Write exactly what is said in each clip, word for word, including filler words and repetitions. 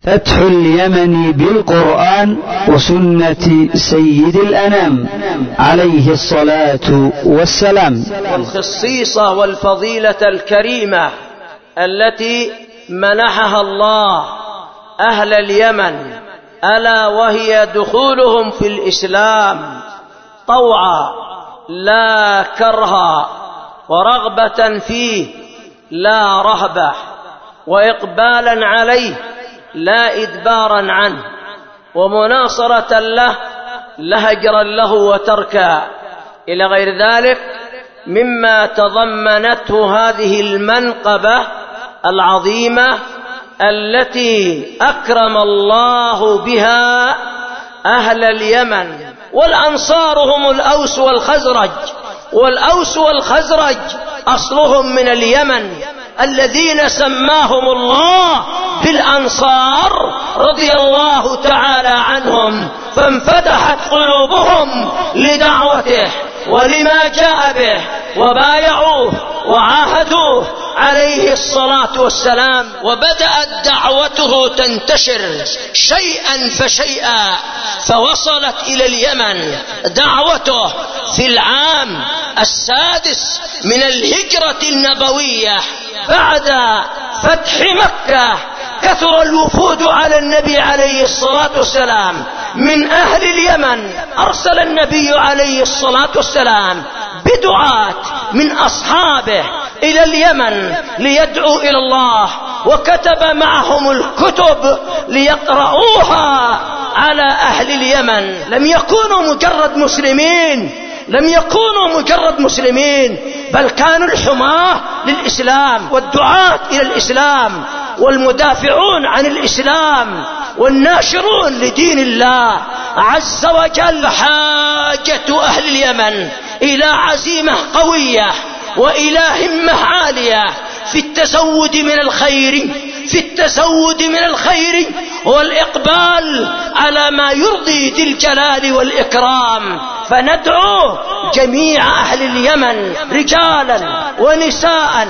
فتح اليمن بالقرآن وسنة سيد الأنام عليه الصلاة والسلام. والخصيصة والفضيلة الكريمة التي منحها الله أهل اليمن، ألا وهي دخولهم في الإسلام طوعا لا كرها، ورغبة فيه لا رهبة، وإقبالا عليه لا إدبارا عنه، ومناصرة له لا هجرا له وتركا، إلى غير ذلك مما تضمنته هذه المنقبة العظيمة التي أكرم الله بها أهل اليمن. والأنصار هم الأوس والخزرج، والأوس والخزرج أصلهم من اليمن، الذين سماهم الله بالأنصار رضي الله تعالى عنهم، فانفتحت قلوبهم لدعوته ولما جاء به، وبايعوه وعاهدوه عليه الصلاة والسلام. وبدأت دعوته تنتشر شيئا فشيئا، فوصلت إلى اليمن دعوته في العام السادس من الهجرة النبوية بعد فتح مكة. كثر الوفود على النبي عليه الصلاة والسلام من أهل اليمن. أرسل النبي عليه الصلاة والسلام بدعاة من أصحابه إلى اليمن ليدعوا إلى الله، وكتب معهم الكتب ليقرؤوها على أهل اليمن. لم يكونوا مجرد مسلمين، لم يكونوا مجرد مسلمين، بل كانوا الحماة للإسلام والدعاة إلى الإسلام والمدافعون عن الإسلام والناشرون لدين الله عز وجل. حاجة أهل اليمن إلى عزيمة قوية وإلى همة عالية في التزود من الخير، في التزود من الخير والإقبال على ما يرضي ذي الجلال والإكرام. فندعو جميع أهل اليمن رجالا ونساء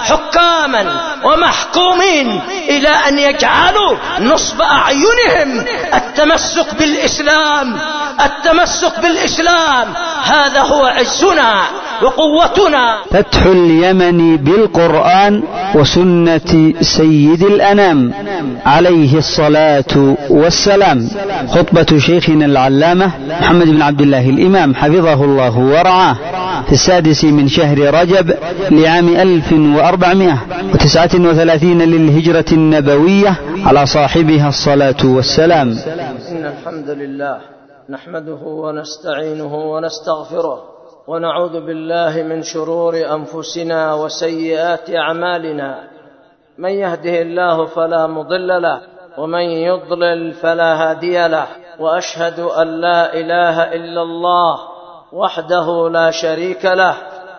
حكاما ومحكومين إلى أن يجعلوا نصب أعينهم التمسك بالإسلام، التمسك بالإسلام. هذا هو عزنا وقوتنا. فتح اليمن بالقرآن وسنة سيد الأنام عليه الصلاة والسلام. خطبة شيخنا العلامة محمد بن عبد الله الإمام حفظه الله ورعاه في السادس من شهر رجب لعام ألف وأربعمائة وتسعة وثلاثين للهجرة النبوية على صاحبها الصلاة والسلام. إن الحمد لله نحمده ونستعينه ونستغفره، ونعوذ بالله من شرور أنفسنا وسيئات أعمالنا. من يهده الله فلا مضل له، ومن يضلل فلا هادي له. وأشهد أن لا إله إلا الله وحده لا شريك له،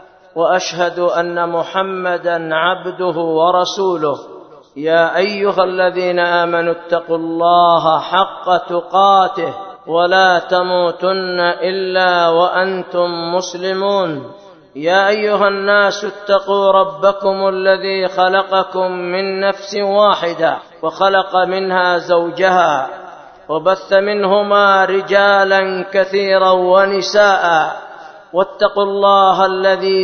وأشهد أن محمدا عبده ورسوله. يا أيها الذين آمنوا اتقوا الله حق تقاته ولا تموتن إلا وأنتم مسلمون. يا أيها الناس اتقوا ربكم الذي خلقكم من نفس واحدة، وخلق منها زوجها، وبث منهما رجالا كثيرا ونساء. واتقوا الله الذي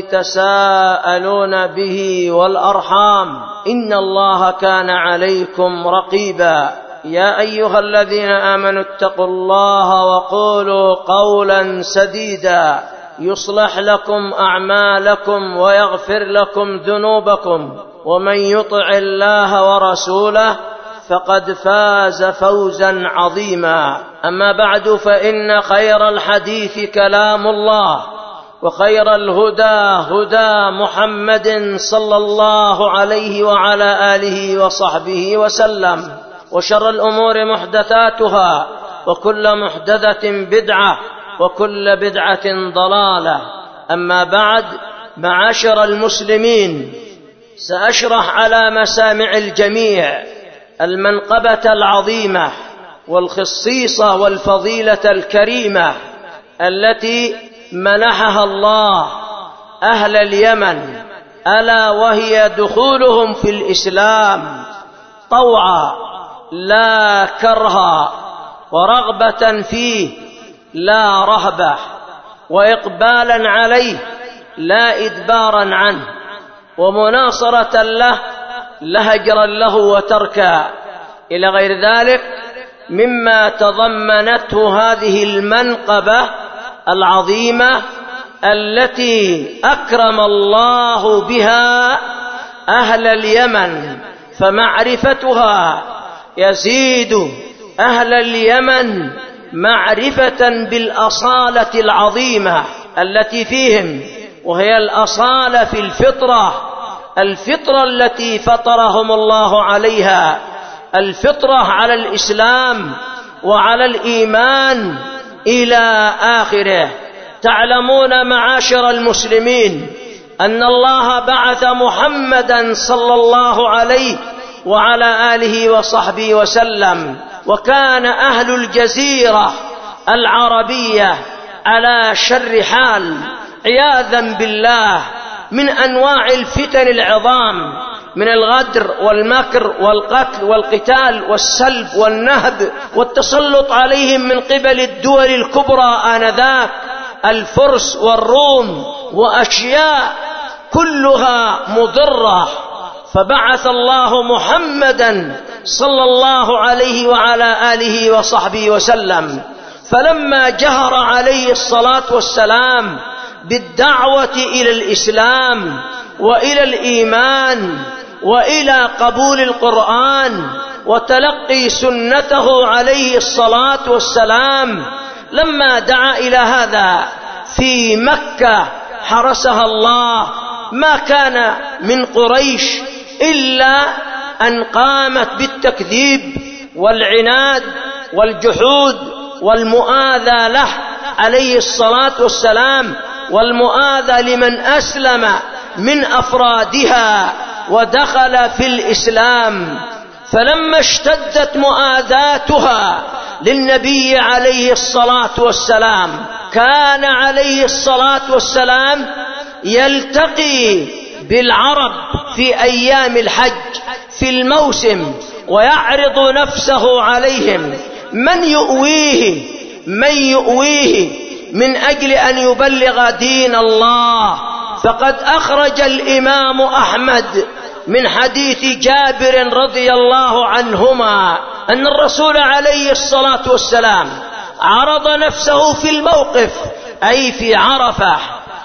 تساءلون به والأرحام، إن الله كان عليكم رقيبا. يا أيها الذين آمنوا اتقوا الله وقولوا قولا سديدا يصلح لكم أعمالكم ويغفر لكم ذنوبكم، ومن يطع الله ورسوله فقد فاز فوزا عظيما. أما بعد، فإن خير الحديث كلام الله، وخير الهدى هدى محمد صلى الله عليه وعلى آله وصحبه وسلم. وشر الأمور محدثاتها، وكل محدثة بدعة، وكل بدعة ضلالة. أما بعد، معاشر المسلمين، سأشرح على مسامع الجميع المنقبة العظيمة والخصيصة والفضيلة الكريمة التي منحها الله أهل اليمن، ألا وهي دخولهم في الإسلام طوعا لا كرها، ورغبة فيه لا رهبة، وإقبالا عليه لا إدبارا عنه، ومناصرة له لا هجرا له وتركا، إلى غير ذلك مما تضمنته هذه المنقبة العظيمة التي أكرم الله بها أهل اليمن، فمعرفتها يزيد أهل اليمن معرفة بالأصالة العظيمة التي فيهم، وهي الأصالة في الفطرة، الفطرة التي فطرهم الله عليها، الفطرة على الإسلام وعلى الإيمان إلى آخره. تعلمون معاشر المسلمين أن الله بعث محمدا صلى الله عليه وعلى آله وصحبه وسلم، وكان أهل الجزيرة العربية على شر حال عياذا بالله من أنواع الفتن العظام، من الغدر والمكر والقتل والقتال والسلب والنهب والتسلط عليهم من قبل الدول الكبرى آنذاك، الفرس والروم، وأشياء كلها مضرة. فبعث الله محمدا صلى الله عليه وعلى آله وصحبه وسلم، فلما جهر عليه الصلاة والسلام بالدعوة إلى الإسلام وإلى الإيمان وإلى قبول القرآن وتلقي سنته عليه الصلاة والسلام، لما دعا إلى هذا في مكة حرسها الله، ما كان من قريش إلا أن قامت بالتكذيب والعناد والجحود والمؤاذى له عليه الصلاة والسلام، والمؤاذى لمن أسلم من أفرادها ودخل في الإسلام. فلما اشتدت مؤاذاتها للنبي عليه الصلاة والسلام، كان عليه الصلاة والسلام يلتقي بالعرب في أيام الحج في الموسم ويعرض نفسه عليهم، من يؤويه من يؤويه من أجل أن يبلغ دين الله. فقد أخرج الإمام أحمد من حديث جابر رضي الله عنهما أن الرسول عليه الصلاة والسلام عرض نفسه في الموقف، أي في عرفة،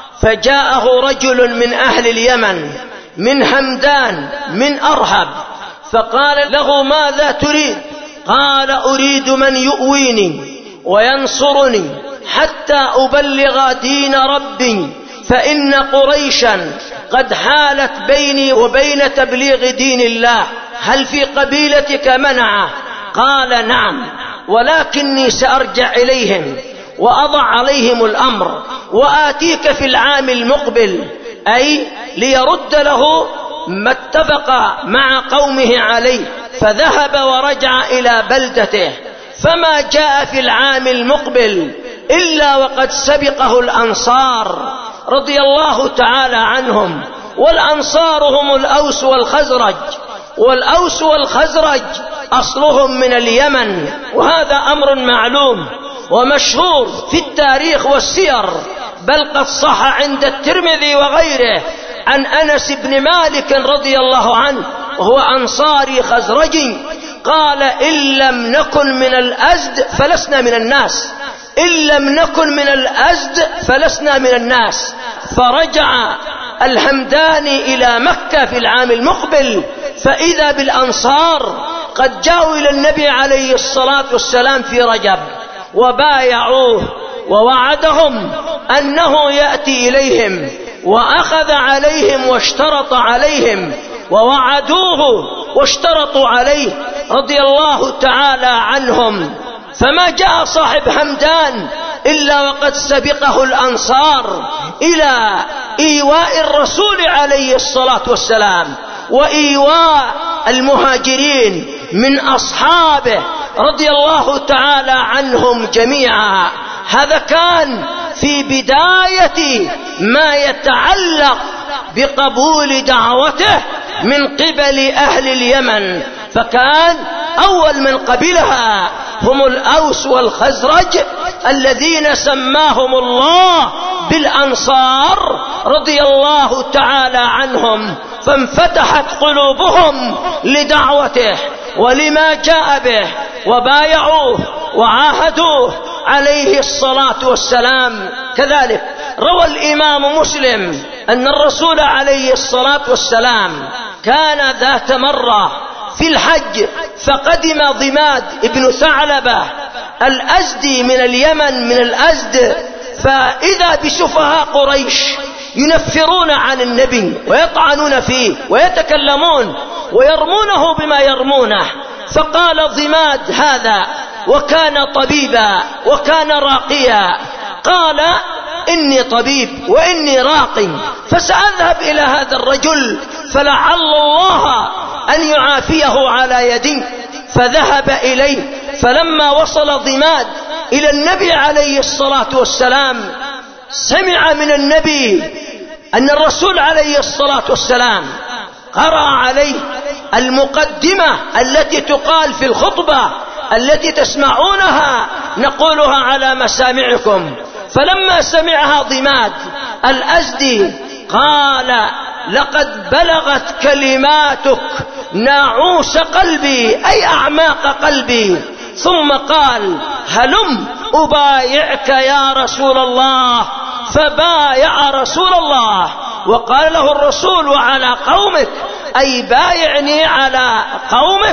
فجاءه رجل من أهل اليمن من همدان من أرهب، فقال له: ماذا تريد؟ قال: أريد من يؤويني وينصرني حتى أبلغ دين ربي، فإن قريشا قد حالت بيني وبين تبليغ دين الله، هل في قبيلتك منعه؟ قال: نعم، ولكني سأرجع إليهم وأضع عليهم الأمر وآتيك في العام المقبل، أي ليرد له ما اتفق مع قومه عليه. فذهب ورجع إلى بلدته، فما جاء في العام المقبل إلا وقد سبقه الأنصار رضي الله تعالى عنهم، والأنصار هم الأوس والخزرج، والأوس والخزرج أصلهم من اليمن، وهذا أمر معلوم ومشهور في التاريخ والسير، بل قد صح عند الترمذي وغيره عن أنس بن مالك رضي الله عنه وهو أنصاري خزرجي قال: إن لم نكن من الأزد فلسنا من الناس، إن لم نكن من الأزد فلسنا من الناس. فرجع الهمداني إلى مكة في العام المقبل، فإذا بالأنصار قد جاءوا إلى النبي عليه الصلاة والسلام في رجب وبايعوه، ووعدهم أنه يأتي إليهم، وأخذ عليهم واشترط عليهم، ووعدوه واشترطوا عليه رضي الله تعالى عنهم. فما جاء صاحب همدان إلا وقد سبقه الأنصار إلى إيواء الرسول عليه الصلاة والسلام وإيواء المهاجرين من أصحابه رضي الله تعالى عنهم جميعا. هذا كان في بداية ما يتعلق بقبول دعوته من قبل أهل اليمن، فكان أول من قبلها هم الأوس والخزرج الذين سماهم الله بالأنصار رضي الله تعالى عنهم، فانفتحت قلوبهم لدعوته ولما جاء به، وبايعوه وعاهدوه عليه الصلاة والسلام. كذلك روى الإمام مسلم أن الرسول عليه الصلاة والسلام كان ذات مرة في الحج، فقدم ضماد ابن ثعلبة الأزدي من اليمن، من الأزد، فإذا بسفهاء قريش ينفرون عن النبي ويطعنون فيه ويتكلمون ويرمونه بما يرمونه. فقال ضماد هذا، وكان طبيبا وكان راقيا، قال إني طبيب وإني راقي، فسأذهب إلى هذا الرجل فلعل الله أن يعافيه على يدي. فذهب إليه، فلما وصل ضماد إلى النبي عليه الصلاة والسلام سمع من النبي أن الرسول عليه الصلاة والسلام قرأ عليه المقدمة التي تقال في الخطبة التي تسمعونها نقولها على مسامعكم. فلما سمعها ضماد الأزدي قال: لقد بلغت كلماتك ناعوس قلبي، أي أعماق قلبي. ثم قال: هلم أبايعك يا رسول الله. فبايع رسول الله، وقال له الرسول: وعلى قومك، أي بايعني على قومك.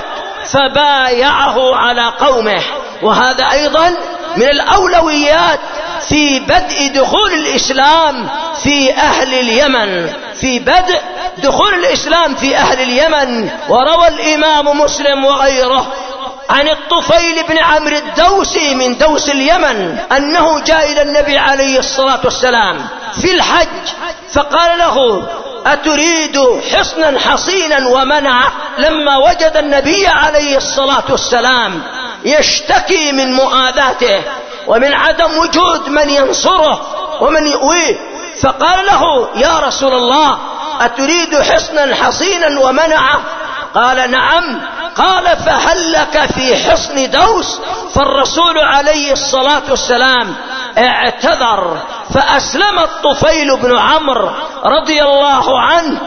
فبايعه على قومه. وهذا أيضا من الأولويات في بدء دخول الإسلام في أهل اليمن، في بدء دخول الإسلام في أهل اليمن. وروى الإمام مسلم وغيره عن الطفيل بن عمرو الدوسي من دوس اليمن أنه جاء إلى النبي عليه الصلاة والسلام في الحج، فقال له: أتريد حصنا حصينا ومنعه؟ لما وجد النبي عليه الصلاة والسلام يشتكي من مؤاذاته ومن عدم وجود من ينصره ومن يؤويه، فقال له: يا رسول الله، أتريد حصنا حصينا ومنعه؟ قال: نعم. قال: فهل لك في حصن دوس؟ فالرسول عليه الصلاة والسلام اعتذر، فأسلم الطفيل بن عمرو رضي الله عنه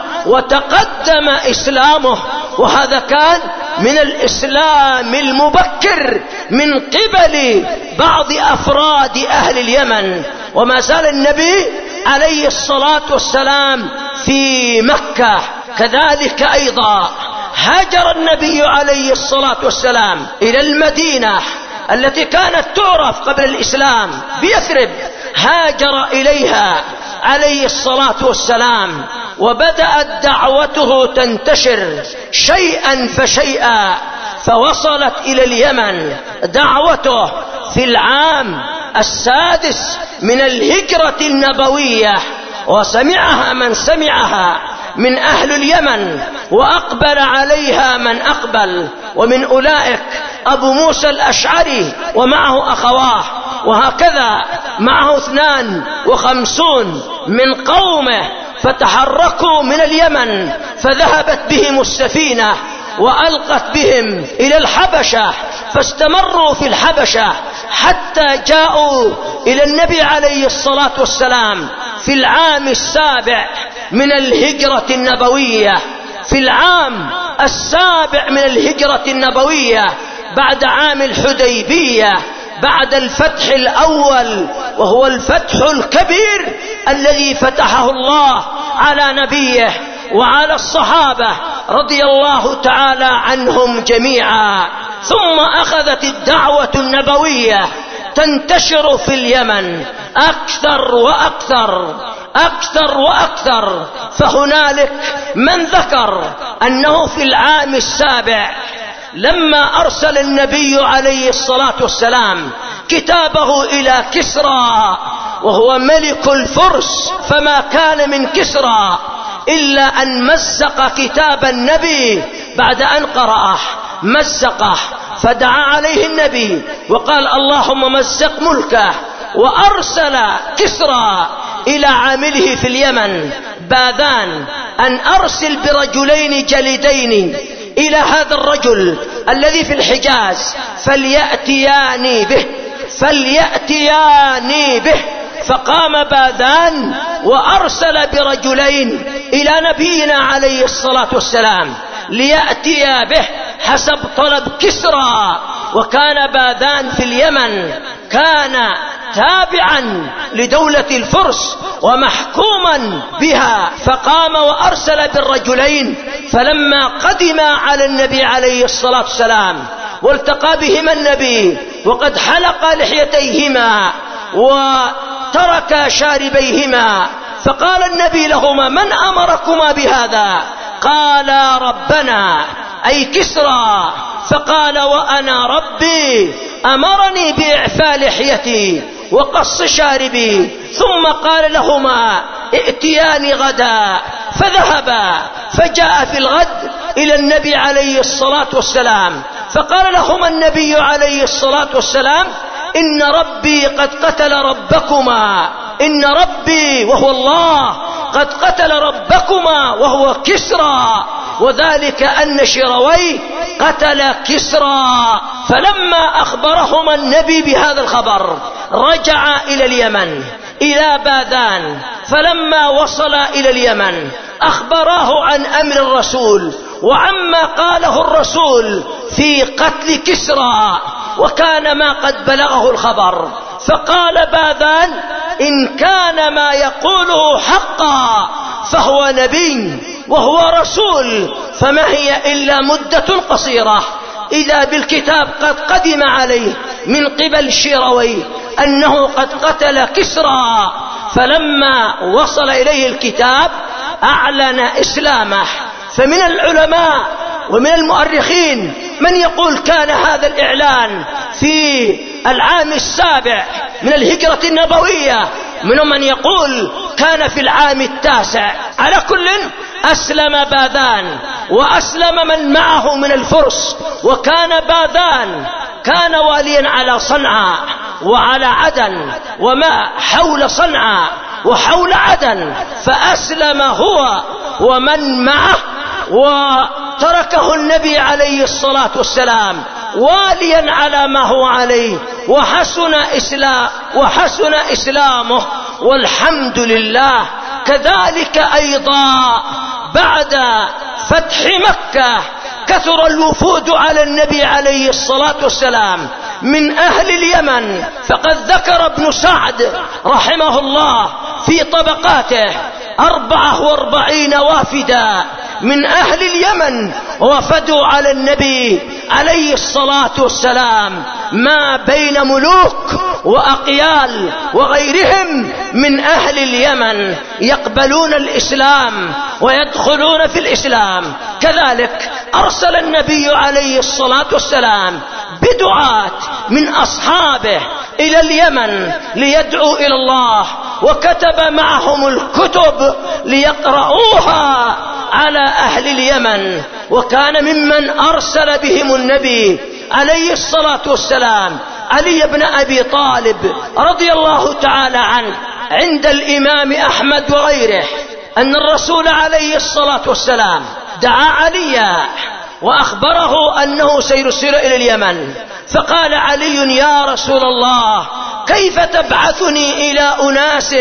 وتقدم إسلامه. وهذا كان من الإسلام المبكر من قبل بعض أفراد أهل اليمن. وما زال النبي عليه الصلاة والسلام في مكة. كذلك أيضا هاجر النبي عليه الصلاة والسلام إلى المدينة التي كانت تعرف قبل الإسلام بيثرب، هاجر إليها عليه الصلاة والسلام، وبدأت دعوته تنتشر شيئا فشيئا، فوصلت إلى اليمن دعوته في العام السادس من الهجرة النبوية، وسمعها من سمعها من أهل اليمن، وأقبل عليها من أقبل، ومن أولئك أبو موسى الأشعري ومعه أخواه، وهكذا معه اثنان وخمسون من قومه، فتحركوا من اليمن، فذهبت بهم السفينة وألقت بهم إلى الحبشة، فاستمروا في الحبشة حتى جاءوا إلى النبي عليه الصلاة والسلام في العام السابع من الهجرة النبوية، في العام السابع من الهجرة النبوية بعد عام الحديبية، بعد الفتح الأول، وهو الفتح الكبير الذي فتحه الله على نبيه وعلى الصحابة رضي الله تعالى عنهم جميعا. ثم أخذت الدعوة النبوية تنتشر في اليمن أكثر وأكثر أكثر وأكثر، فهنالك من ذكر أنه في العام السابع لما أرسل النبي عليه الصلاة والسلام كتابه إلى كسرى وهو ملك الفرس، فما كان من كسرى إلا أن مزق كتاب النبي بعد أن قرأه، مزقه، فدعا عليه النبي وقال: اللهم مزق ملكه. وأرسل كسرى إلى عامله في اليمن باذان أن أرسل برجلين جليدين إلى هذا الرجل الذي في الحجاز فليأتياني به فليأتياني به. فقام باذان وأرسل برجلين إلى نبينا عليه الصلاة والسلام ليأتي به حسب طلب كسرى. وكان باذان في اليمن، كان تابعا لدولة الفرس ومحكوما بها. فقام وأرسل بالرجلين، فلما قدم على النبي عليه الصلاة والسلام والتقى بهما النبي وقد حلق لحيتيهما وترك شاربيهما، فقال النبي لهما: من أمركما بهذا؟ قالا: ربنا أي كسرى. فقال: وأنا ربي أمرني بإعفاء لحيتي وقص شاربي. ثم قال لهما: ائتياني غدا. فذهبا فجاء في الغد إلى النبي عليه الصلاة والسلام، فقال لهما النبي عليه الصلاة والسلام: إن ربي قد قتل ربكما، إن ربي وهو الله قد قتل ربكما وهو كسرى، وذلك أن شيرويه قتل كسرى. فلما أخبرهما النبي بهذا الخبر رجع إلى اليمن إلى باذان، فلما وصل إلى اليمن أخبراه عن أمر الرسول وعما قاله الرسول في قتل كسرى، وكان ما قد بلغه الخبر. فقال باذان: إن كان ما يقوله حقا فهو نبي وهو رسول، فما هي إلا مدة قصيرة إذا بالكتاب قد قدم عليه من قبل شيرويه أنه قد قتل كسرى. فلما وصل إليه الكتاب أعلن إسلامه. فمن العلماء ومن المؤرخين من يقول كان هذا الإعلان في العام السابع من الهجرة النبوية، منهم من يقول كان في العام التاسع. على كل أسلم باذان وأسلم من معه من الفرس. وكان باذان كان واليا على صنعاء وعلى عدن وما حول صنعاء وحول عدن، فأسلم هو ومن معه وتركه النبي عليه الصلاة والسلام واليا على ما هو عليه، وحسن إسلام وحسن إسلامه والحمد لله. كذلك أيضا بعد فتح مكة كثر الوفود على النبي عليه الصلاة والسلام من أهل اليمن، فقد ذكر ابن سعد رحمه الله في طبقاته أربعة واربعين وافدا من أهل اليمن وفدوا على النبي عليه الصلاة والسلام، ما بين ملوك وأقيال وغيرهم من أهل اليمن يقبلون الإسلام ويدخلون في الإسلام. كذلك أرسل النبي عليه الصلاة والسلام بدعاة من أصحابه إلى اليمن ليدعوا إلى الله، وكتب معهم الكتب ليقرؤوها على أهل اليمن. وكان ممن أرسل بهم النبي عليه الصلاة والسلام علي بن أبي طالب رضي الله تعالى عنه عند الإمام أحمد وغيره أن الرسول عليه الصلاة والسلام دعا عليا وأخبره أنه سيرسل إلى اليمن. فقال علي: يا رسول الله، كيف تبعثني إلى أناس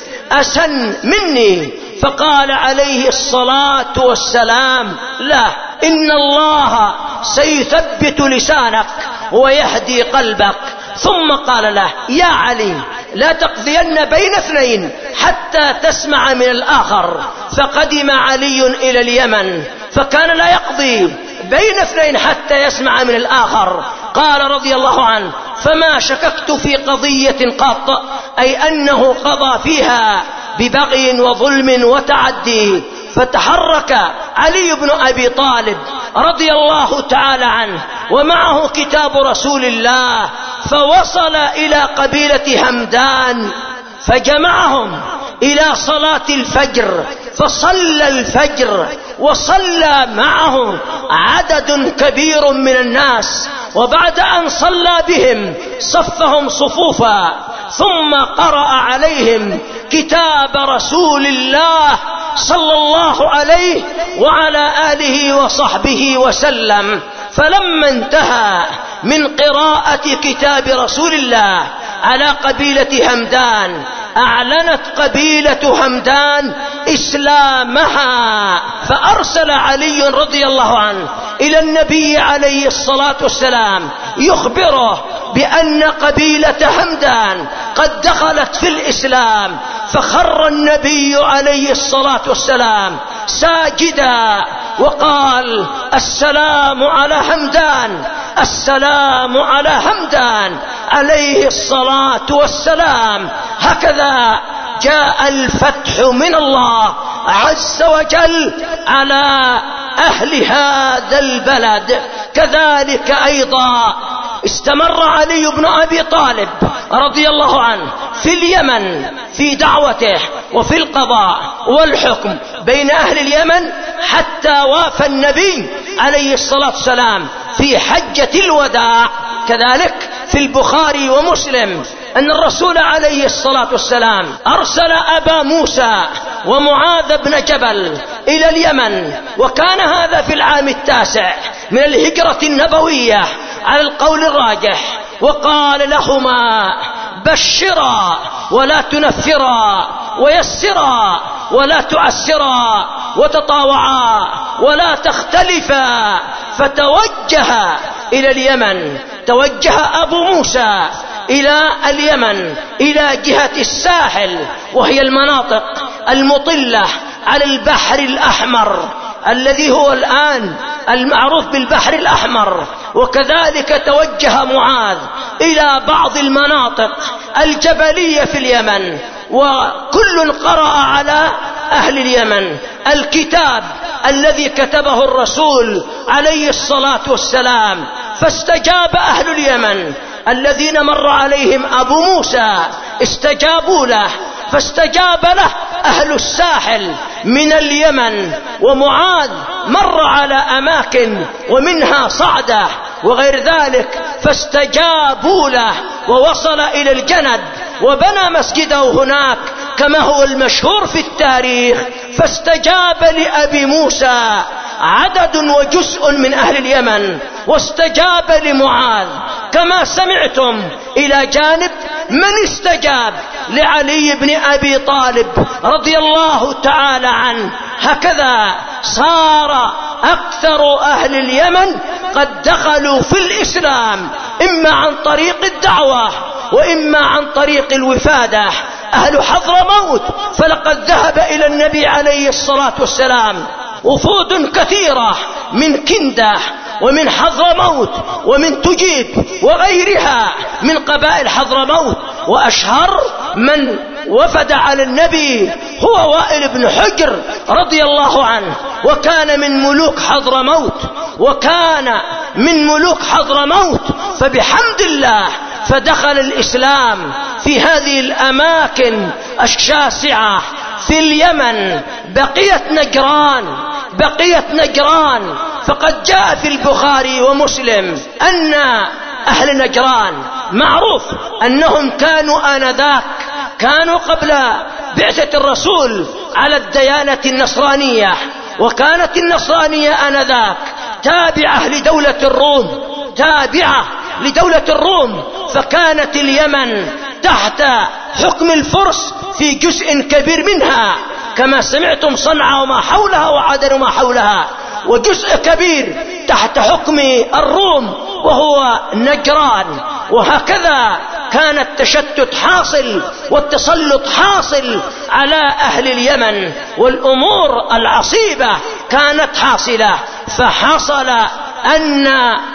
أسن مني؟ فقال عليه الصلاة والسلام: لا، إن الله سيثبت لسانك ويهدي قلبك. ثم قال له: يا علي، لا تقضين بين اثنين حتى تسمع من الآخر. فقدم علي إلى اليمن فكان لا يقضي بين اثنين حتى يسمع من الآخر. قال رضي الله عنه: فما شككت في قضية قط، أي أنه قضى فيها ببغي وظلم وتعدي. فتحرك علي بن أبي طالب رضي الله تعالى عنه ومعه كتاب رسول الله، فوصل إلى قبيلة همدان فجمعهم إلى صلاة الفجر، فصلى الفجر وصلى معه عدد كبير من الناس. وبعد أن صلى بهم صفهم صفوفا، ثم قرأ عليهم كتاب رسول الله صلى الله عليه وعلى آله وصحبه وسلم. فلما انتهى من قراءة كتاب رسول الله على قبيلة همدان أعلنت قبيلة همدان إسلامها، فأرسل علي رضي الله عنه إلى النبي عليه الصلاة والسلام يخبره بأن قبيلة همدان قد دخلت في الإسلام، فخر النبي عليه الصلاة والسلام ساجدا وقال: السلام على همدان، السلام على همدان عليه الصلاة والسلام. هكذا جاء الفتح من الله عز وجل على أهل هذا البلد. كذلك أيضا استمر علي بن أبي طالب رضي الله عنه في اليمن في دعوته وفي القضاء والحكم بين أهل اليمن حتى وافى النبي عليه الصلاة والسلام في حجة الوداع. كذلك في البخاري ومسلم أن الرسول عليه الصلاة والسلام أرسل أبا موسى ومعاذ بن جبل إلى اليمن، وكان هذا في العام التاسع من الهجرة النبوية على القول الراجح، وقال لهما: بشرا ولا تنفرا، ويسرا ولا تعسرا، وتطاوعا ولا تختلفا. فتوجه إلى اليمن، توجه أبو موسى إلى اليمن إلى جهة الساحل، وهي المناطق المطلة على البحر الأحمر الذي هو الآن المعروف بالبحر الأحمر. وكذلك توجه معاذ إلى بعض المناطق الجبلية في اليمن، وكل قرأ على أهل اليمن الكتاب الذي كتبه الرسول عليه الصلاة والسلام. فاستجاب أهل اليمن الذين مر عليهم أبو موسى، استجابوا له، فاستجاب له أهل الساحل من اليمن. ومعاذ مر على أماكن ومنها صعدة وغير ذلك، فاستجابوا له ووصل إلى الجند وبنى مسجده هناك كما هو المشهور في التاريخ. فاستجاب لأبي موسى عدد وجزء من أهل اليمن، واستجاب لمعاذ كما سمعتم. إلى جانب من استجاب لعلي بن أبي طالب رضي الله تعالى عنه. هكذا صار أكثر أهل اليمن قد دخلوا في الإسلام، إما عن طريق الدعوة وإما عن طريق الوفادة. أهل حضرموت فلقد ذهب إلى النبي عليه الصلاة والسلام وفود كثيرة من كندة ومن حضرموت ومن تجيب وغيرها من قبائل حضرموت، وأشهر من وفد على النبي هو وائل بن حجر رضي الله عنه، وكان من ملوك حضرموت وكان من ملوك حضرموت فبحمد الله فدخل الإسلام في هذه الأماكن الشاسعة في اليمن. بقيت نجران بقيت نجران فقد جاء في البخاري ومسلم أن أهل نجران معروف أنهم كانوا آنذاك كانوا قبل بعثة الرسول على الديانة النصرانية، وكانت النصرانية آنذاك تابعة لدولة الروم تابعة لدولة الروم فكانت اليمن تحت حكم الفرس في جزء كبير منها كما سمعتم، صنعاء وما حولها وعدن وما حولها، وجزء كبير تحت حكم الروم وهو نجران. وهكذا كان التشتت حاصل والتسلط حاصل على أهل اليمن، والأمور العصيبة كانت حاصلة. فحصل أن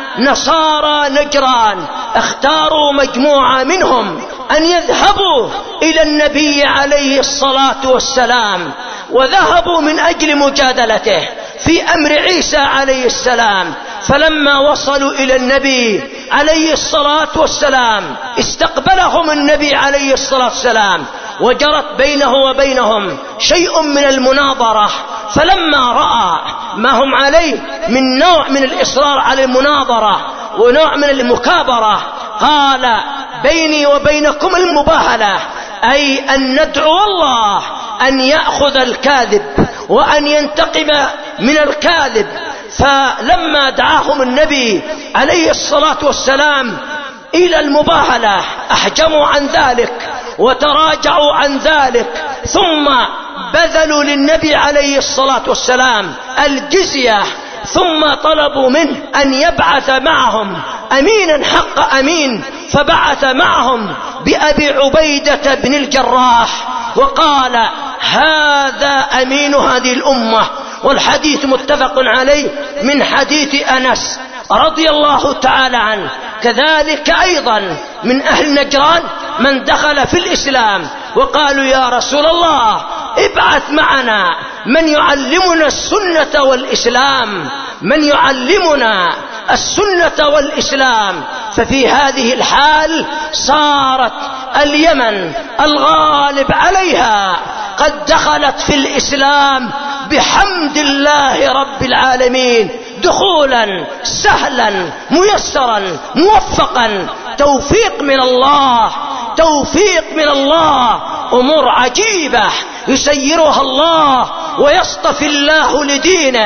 نصارى نجران اختاروا مجموعة منهم أن يذهبوا إلى النبي عليه الصلاة والسلام، وذهبوا من أجل مجادلته في أمر عيسى عليه السلام. فلما وصلوا إلى النبي عليه الصلاة والسلام استقبلهم النبي عليه الصلاة والسلام، وجرت بينه وبينهم شيء من المناظرة. فلما رأى ما هم عليه من نوع من الإصرار على المناظرة ونوع من المكابرة قال: بيني وبينكم المباهلة، أي أن ندعو الله أن يأخذ الكاذب وأن ينتقم من الكاذب. فلما دعاهم النبي عليه الصلاة والسلام إلى المباهلة أحجموا عن ذلك وتراجعوا عن ذلك، ثم بذلوا للنبي عليه الصلاة والسلام الجزية، ثم طلبوا منه أن يبعث معهم أمينا حق أمين، فبعث معهم بأبي عبيدة بن الجراح وقال هذا أمين هذه الأمة. والحديث متفق عليه من حديث أنس رضي الله تعالى عنه. كذلك أيضا من أهل نجران من دخل في الإسلام وقالوا يا رسول الله ابعث معنا من يعلمنا السنة والإسلام، من يعلمنا السنة والإسلام. ففي هذه الحال صارت اليمن الغالب عليها قد دخلت في الإسلام بحمد الله رب العالمين دخولا سهلا ميسرا موفقا، توفيق من الله، توفيق من الله، أمور عجيبة يسيرها الله ويصطفي الله لدينه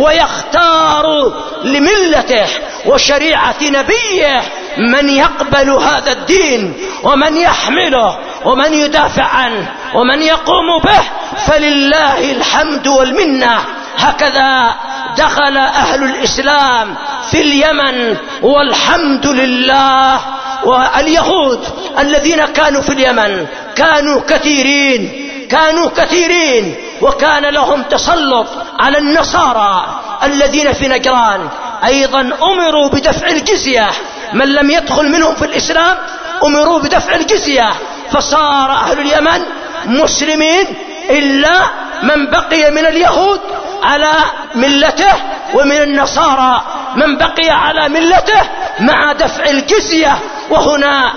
ويختار لملته وشريعة نبيه من يقبل هذا الدين ومن يحمله ومن يدافع عنه ومن يقوم به، فلله الحمد والمنة. هكذا دخل أهل الإسلام في اليمن والحمد لله. واليهود الذين كانوا في اليمن كانوا كثيرين كانوا كثيرين وكان لهم تسلط على النصارى الذين في نجران. أيضا أمروا بدفع الجزية، من لم يدخل منهم في الإسلام أمروا بدفع الجزية، فصار أهل اليمن مسلمين إلا من بقي من اليهود على ملته ومن النصارى من بقي على ملته مع دفع الجزية. وهنا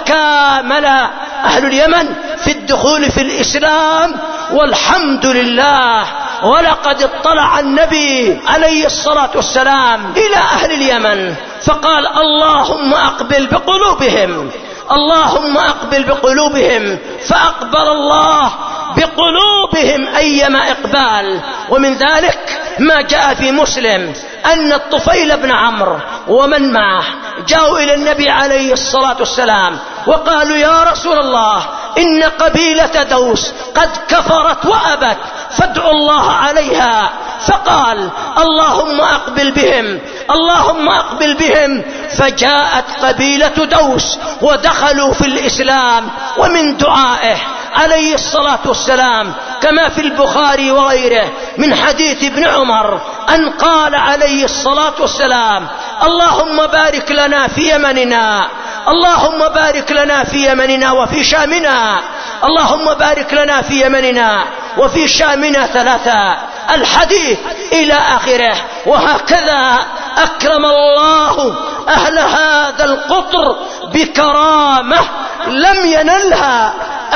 تكامل أهل اليمن في الدخول في الإسلام والحمد لله. ولقد اطلع النبي عليه الصلاة والسلام إلى أهل اليمن فقال اللهم أقبل بقلوبهم، اللهم أقبل بقلوبهم، فأقبل الله بقلوبهم أيما إقبال. ومن ذلك ما جاء في مسلم أن الطفيل بن عمرو ومن معه جاءوا إلى النبي عليه الصلاة والسلام وقالوا يا رسول الله إن قبيلة دوس قد كفرت وأبت فادعوا الله عليها. فقال اللهم أقبل بهم، اللهم أقبل بهم. فجاءت قبيلة دوس ودخلوا في الإسلام. ومن دعائه عليه الصلاة والسلام كما في البخاري وغيره من حديث ابن عمر أن قال عليه الصلاة والسلام اللهم بارك لنا في يمننا، اللهم بارك لنا في يمننا وفي شامنا، اللهم بارك لنا في يمننا وفي شامنا ثلاثة، الحديث إلى آخره. وهكذا أكرم الله أهل هذا القطر بكرامة لم ينلها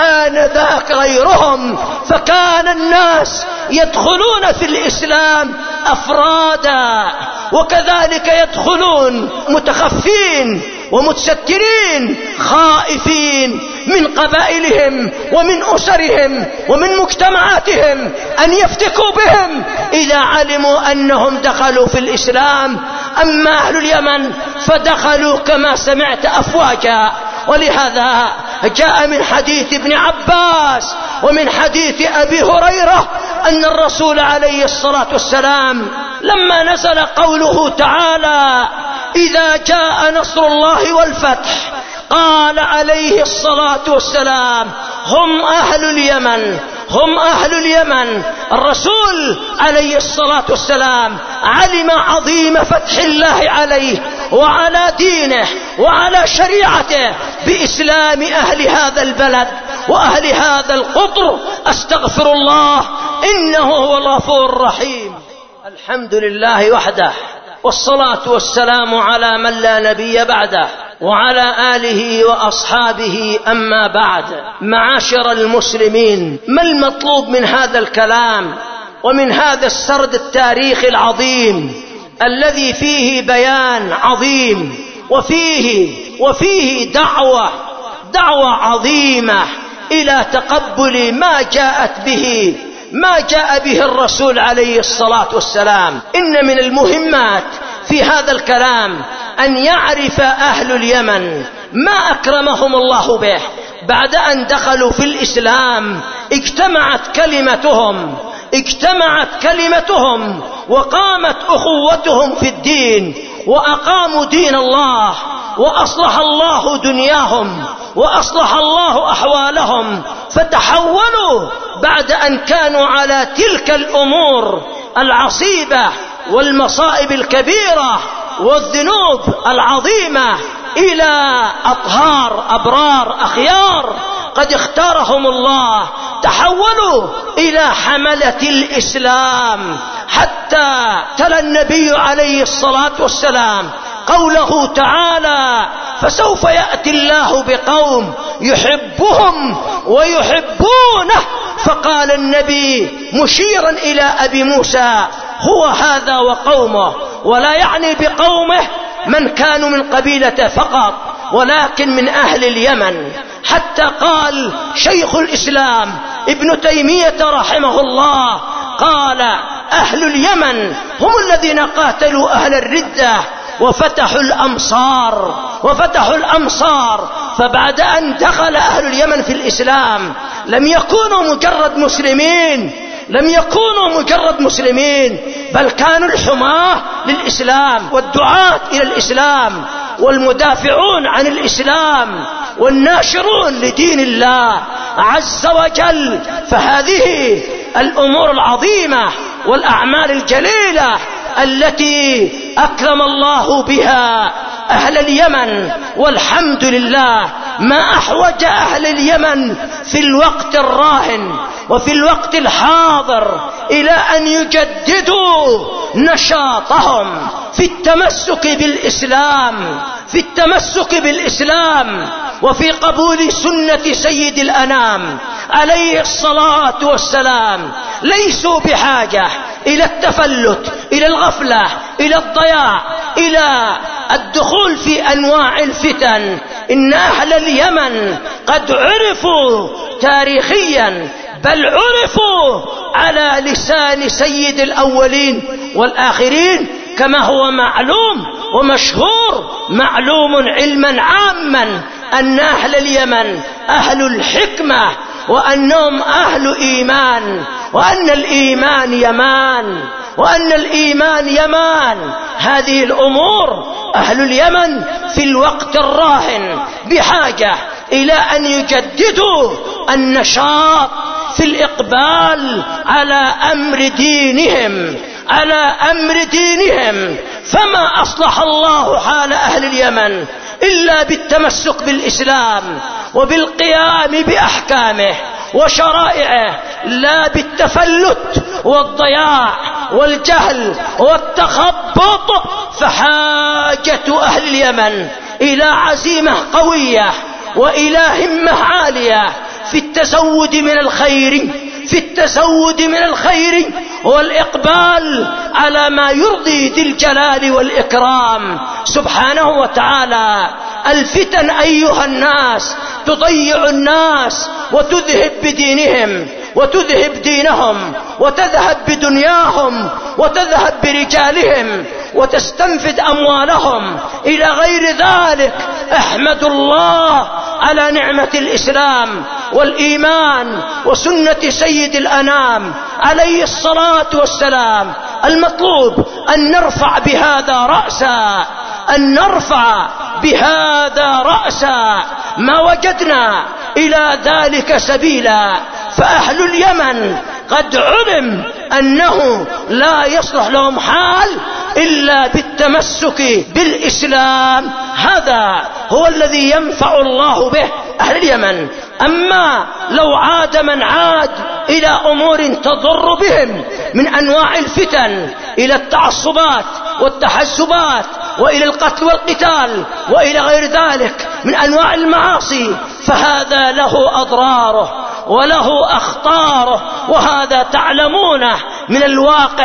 آنذاك غيرهم، فكان الناس يدخلون في الإسلام أفرادا، وكذلك يدخلون متخفين ومتسترين خائفين من قبائلهم ومن أسرهم ومن مجتمعاتهم أن يفتكوا بهم إذا علموا أنهم دخلوا في الإسلام. أما أهل اليمن فدخلوا كما سمعت أفواجا. ولهذا جاء من حديث ابن عباس ومن حديث أبي هريرة أن الرسول عليه الصلاة والسلام لما نزل قوله تعالى إذا جاء نصر الله والفتح قال عليه الصلاة والسلام هم أهل اليمن، هم أهل اليمن. الرسول عليه الصلاة والسلام علم عظيم فتح الله عليه وعلى دينه وعلى شريعته بإسلام أهل هذا البلد وأهل هذا القطر. أستغفر الله إنه هو الغفور الرحيم. الحمد لله وحده، والصلاة والسلام على من لا نبي بعده وعلى آله وأصحابه. أما بعد، معاشر المسلمين، ما المطلوب من هذا الكلام ومن هذا السرد التاريخي العظيم الذي فيه بيان عظيم وفيه وفيه دعوة دعوة عظيمة إلى تقبل ما جاءت به ما جاء به الرسول عليه الصلاة والسلام. إن من المهمات في هذا الكلام أن يعرف أهل اليمن ما أكرمهم الله به. بعد أن دخلوا في الإسلام اجتمعت كلمتهم اجتمعت كلمتهم وقامت أخوتهم في الدين، وأقاموا دين الله، وأصلح الله دنياهم، وأصلح الله أحوالهم، فتحولوا بعد أن كانوا على تلك الأمور العصيبة والمصائب الكبيرة والذنوب العظيمة إلى أطهار أبرار أخيار قد اختارهم الله. تحولوا إلى حملة الإسلام، حتى تلا النبي عليه الصلاة والسلام قوله تعالى: فسوف يأتي الله بقوم يحبهم ويحبونه. فقال النبي مشيرا إلى أبي موسى: هو هذا وقومه، ولا يعني بقومه من كانوا من قبيلته فقط، ولكن من أهل اليمن. حتى قال شيخ الإسلام ابن تيمية رحمه الله، قال: أهل اليمن هم الذين قاتلوا أهل الردة وفتحوا الأمصار وفتحوا الأمصار. فبعد أن دخل أهل اليمن في الإسلام لم يكونوا مجرد مسلمين لم يكونوا مجرد مسلمين بل كانوا الحماة للإسلام والدعاة إلى الإسلام والمدافعون عن الإسلام والناشرون لدين الله عز وجل. فهذه الأمور العظيمة والأعمال الجليلة التي أكرم الله بها أهل اليمن، والحمد لله ما أحوج أهل اليمن في الوقت الراهن وفي الوقت الحاضر إلى أن يجددوا نشاطهم في التمسك بالإسلام في التمسك بالإسلام وفي قبول سنة سيد الأنام عليه الصلاة والسلام. ليسوا بحاجة إلى التفلت، إلى الغفلة، إلى الضياع، إلى الدخول في أنواع الفتن. إن أهل اليمن قد عرفوا تاريخيا، بل عرفوا على لسان سيد الأولين والآخرين، كما هو معلوم ومشهور معلوم علما عاما أن أهل اليمن أهل الحكمة، وأنهم أهل إيمان، وأن الإيمان يمان وأن الإيمان يمان. هذه الأمور أهل اليمن في الوقت الراهن بحاجة إلى أن يجددوا النشاط في الإقبال على أمر دينهم على أمر دينهم. فما أصلح الله حال أهل اليمن إلا بالتمسك بالإسلام وبالقيام بأحكامه وشرائعه، لا بالتفلت والضياع والجهل والتخبط. فحاجة أهل اليمن إلى عزيمة قوية وإلى همة عالية في التزود من الخير في التزود من الخير والإقبال على ما يرضي ذي الجلال والإكرام سبحانه وتعالى. الفتن أيها الناس تضيع الناس وتذهب بدينهم وتذهب دينهم وتذهب بدنياهم وتذهب برجالهم وتستنفد أموالهم إلى غير ذلك. احمد الله على نعمة الإسلام والإيمان وسنة سيد الأنام عليه الصلاة والسلام. المطلوب أن نرفع بهذا رأسا أن نرفع بهذا رأسا ما وجدنا إلى ذلك سبيلا. فأهل اليمن قد علم أنه لا يصلح لهم حال إلا بالتمسك بالإسلام. هذا هو الذي ينفع الله به أهل اليمن. أما لو عاد من عاد إلى أمور تضر بهم من أنواع الفتن، إلى التعصبات والتحزبات وإلى القتل والقتال وإلى غير ذلك من أنواع المعاصي، فهذا له أضراره وله أخطاره، وهذا تعلمونه من الواقع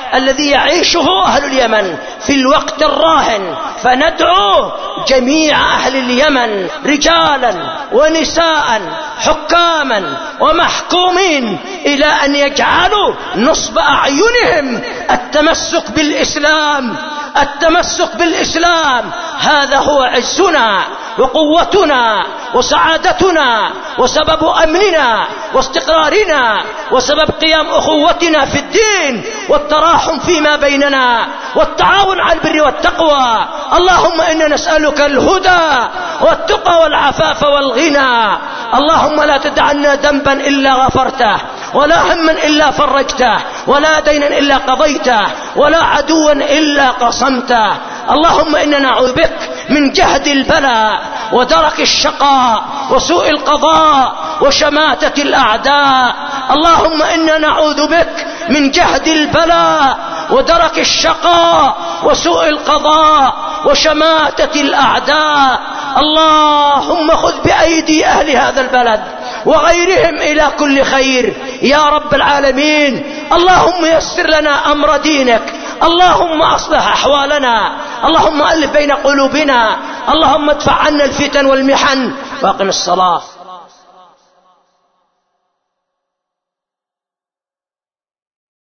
الذي يعيشه أهل اليمن في الوقت الراهن، فندعو جميع أهل اليمن رجالا ونساء حكاما ومحكومين إلى أن يجعلوا نصب أعينهم التمسك بالإسلام. التمسك بالإسلام هذا هو عزنا وقوتنا وسعادتنا وسبب أمننا واستقرارنا وسبب قيام أخوتنا في الدين والتراحم فيما بيننا والتعاون على البر والتقوى. اللهم إنا نسألك الهدى والتقى والعفاف والغنى. اللهم لا تدع لنا ذنبا إلا غفرته، ولا هما إلا فرجته، ولا دينا إلا قضيته، ولا عدوا إلا قصمته. اللهم إنا نعوذ بك من جهد البلاء ودرك الشقاء وسوء القضاء وشماتة الأعداء. اللهم إنا نعوذ بك من جهد البلاء ودرك الشقاء وسوء القضاء وشماتة الأعداء. اللهم خذ بأيدي أهل هذا البلد وغيرهم إلى كل خير يا رب العالمين. اللهم يسر لنا أمر دينك، اللهم أصلح أحوالنا، اللهم ألف بين قلوبنا، اللهم ادفع عنا الفتن والمحن. واقم الصلاة.